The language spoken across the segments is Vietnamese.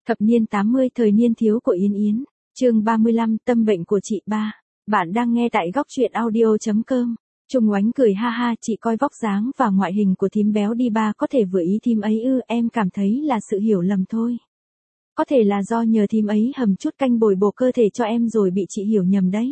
Thập niên 80 thời niên thiếu của Yến Yến, chương 35 tâm bệnh của chị ba. Bạn đang nghe tại góc truyện audio.com. Trung Oánh cười ha ha, chị coi vóc dáng và ngoại hình của thím béo đi ba có thể vừa ý thím ấy ư? Em cảm thấy là sự hiểu lầm thôi. Có thể là do nhờ thím ấy hầm chút canh bồi bổ cơ thể cho em rồi bị chị hiểu nhầm đấy.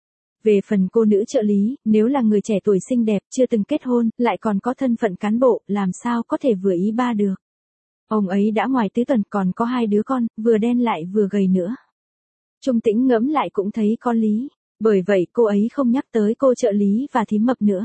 Về phần cô nữ trợ lý, nếu là người trẻ tuổi xinh đẹp, chưa từng kết hôn, lại còn có thân phận cán bộ, làm sao có thể vừa ý ba được. Ông ấy đã ngoài tứ tuần còn có 2 đứa con, vừa đen lại vừa gầy nữa. Trung Tĩnh ngẫm lại cũng thấy có lý, bởi vậy cô ấy không nhắc tới cô trợ lý và thím mập nữa.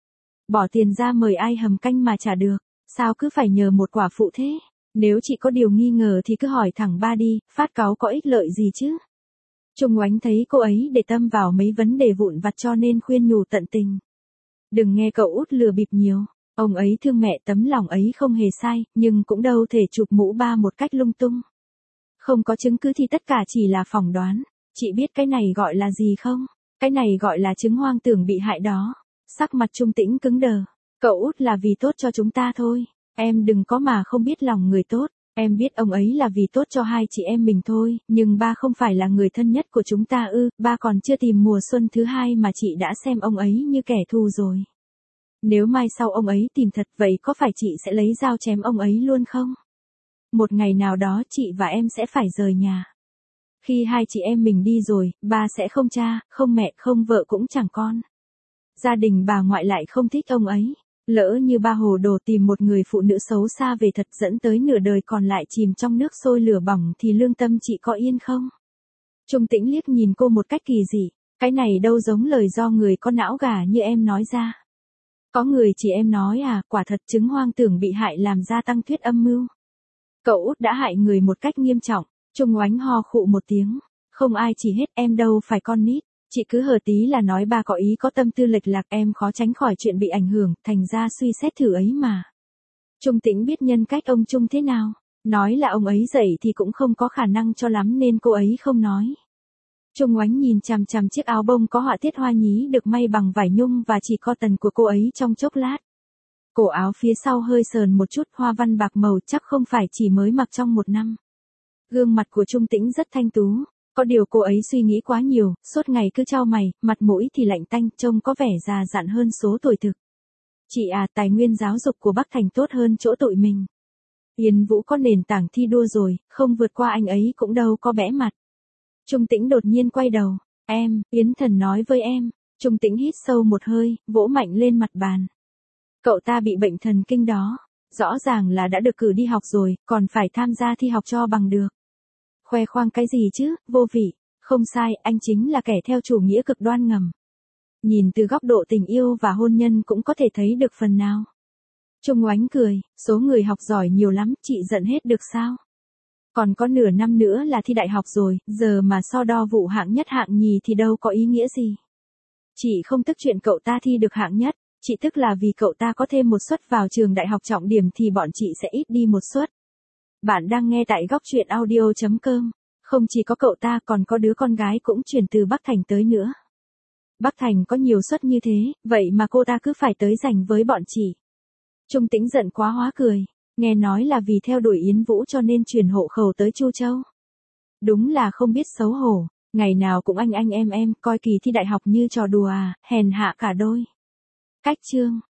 Bỏ tiền ra mời ai hầm canh mà chả được, sao cứ phải nhờ một quả phụ thế? Nếu chị có điều nghi ngờ thì cứ hỏi thẳng ba đi, phát cáu có ích lợi gì chứ? Trung Oánh thấy cô ấy để tâm vào mấy vấn đề vụn vặt cho nên khuyên nhủ tận tình. Đừng nghe cậu út lừa bịp nhiều. Ông ấy thương mẹ, tấm lòng ấy không hề sai, nhưng cũng đâu thể chụp mũ ba một cách lung tung. Không có chứng cứ thì tất cả chỉ là phỏng đoán. Chị biết cái này gọi là gì không? Cái này gọi là chứng hoang tưởng bị hại đó. Sắc mặt Trung Tĩnh cứng đờ. Cậu út là vì tốt cho chúng ta thôi. Em đừng có mà không biết lòng người tốt. Em biết ông ấy là vì tốt cho hai chị em mình thôi, nhưng ba không phải là người thân nhất của chúng ta ư? Ba còn chưa tìm mùa xuân thứ hai mà chị đã xem ông ấy như kẻ thù rồi. Nếu mai sau ông ấy tìm thật vậy có phải chị sẽ lấy dao chém ông ấy luôn không? Một ngày nào đó chị và em sẽ phải rời nhà. Khi hai chị em mình đi rồi, ba sẽ không cha, không mẹ, không vợ cũng chẳng con. Gia đình bà ngoại lại không thích ông ấy. Lỡ như ba hồ đồ tìm một người phụ nữ xấu xa về thật dẫn tới nửa đời còn lại chìm trong nước sôi lửa bỏng thì lương tâm chị có yên không? Trung Tĩnh liếc nhìn cô một cách kỳ dị. Cái này đâu giống lời do người có não gà như em nói ra. Có người chỉ em nói à, quả thật chứng hoang tưởng bị hại làm gia tăng thuyết âm mưu. Cậu út đã hại người một cách nghiêm trọng. Trung Oánh ho khụ một tiếng. Không ai chỉ hết, em đâu phải con nít. Chị cứ hờ tí là nói ba có ý có tâm tư lệch lạc, em khó tránh khỏi chuyện bị ảnh hưởng, thành ra suy xét thử ấy mà. Trung Tĩnh biết nhân cách ông Trung thế nào. Nói là ông ấy dậy thì cũng không có khả năng cho lắm nên cô ấy không nói. Trung Oánh nhìn chằm chằm chiếc áo bông có họa tiết hoa nhí được may bằng vải nhung và chỉ cotton của cô ấy trong chốc lát. Cổ áo phía sau hơi sờn một chút, hoa văn bạc màu, chắc không phải chỉ mới mặc trong 1 năm. Gương mặt của Trung Tĩnh rất thanh tú. Có điều cô ấy suy nghĩ quá nhiều, suốt ngày cứ chau mày, mặt mũi thì lạnh tanh, trông có vẻ già dặn hơn số tuổi thực. Chị à, tài nguyên giáo dục của Bắc Thành tốt hơn chỗ tụi mình. Yến Vũ có nền tảng thi đua rồi, không vượt qua anh ấy cũng đâu có bẽ mặt. Trung Tĩnh đột nhiên quay đầu. Em, Yến Thần nói với em. Trung Tĩnh hít sâu một hơi, vỗ mạnh lên mặt bàn. Cậu ta bị bệnh thần kinh đó. Rõ ràng là đã được cử đi học rồi, còn phải tham gia thi học cho bằng được. Khoe khoang cái gì chứ, vô vị. Không sai, anh chính là kẻ theo chủ nghĩa cực đoan ngầm. Nhìn từ góc độ tình yêu và hôn nhân cũng có thể thấy được phần nào. Trung Oánh cười, số người học giỏi nhiều lắm, chị giận hết được sao? Còn có nửa năm nữa là thi đại học rồi, giờ mà so đo vụ hạng nhất hạng nhì thì đâu có ý nghĩa gì. Chị không tức chuyện cậu ta thi được hạng nhất, chị tức là vì cậu ta có thêm một suất vào trường đại học trọng điểm thì bọn chị sẽ ít đi một suất. Bạn đang nghe tại góc truyện audio.com. Không chỉ có cậu ta còn có đứa con gái cũng chuyển từ Bắc Thành tới nữa. Bắc Thành có nhiều suất như thế, vậy mà cô ta cứ phải tới giành với bọn chị. Trung Tĩnh giận quá hóa cười. Nghe nói là vì theo đuổi Yến Vũ cho nên chuyển hộ khẩu tới Chu Châu. Đúng là không biết xấu hổ, ngày nào cũng anh em, coi kỳ thi đại học như trò đùa à, hèn hạ cả đôi. Cách chương.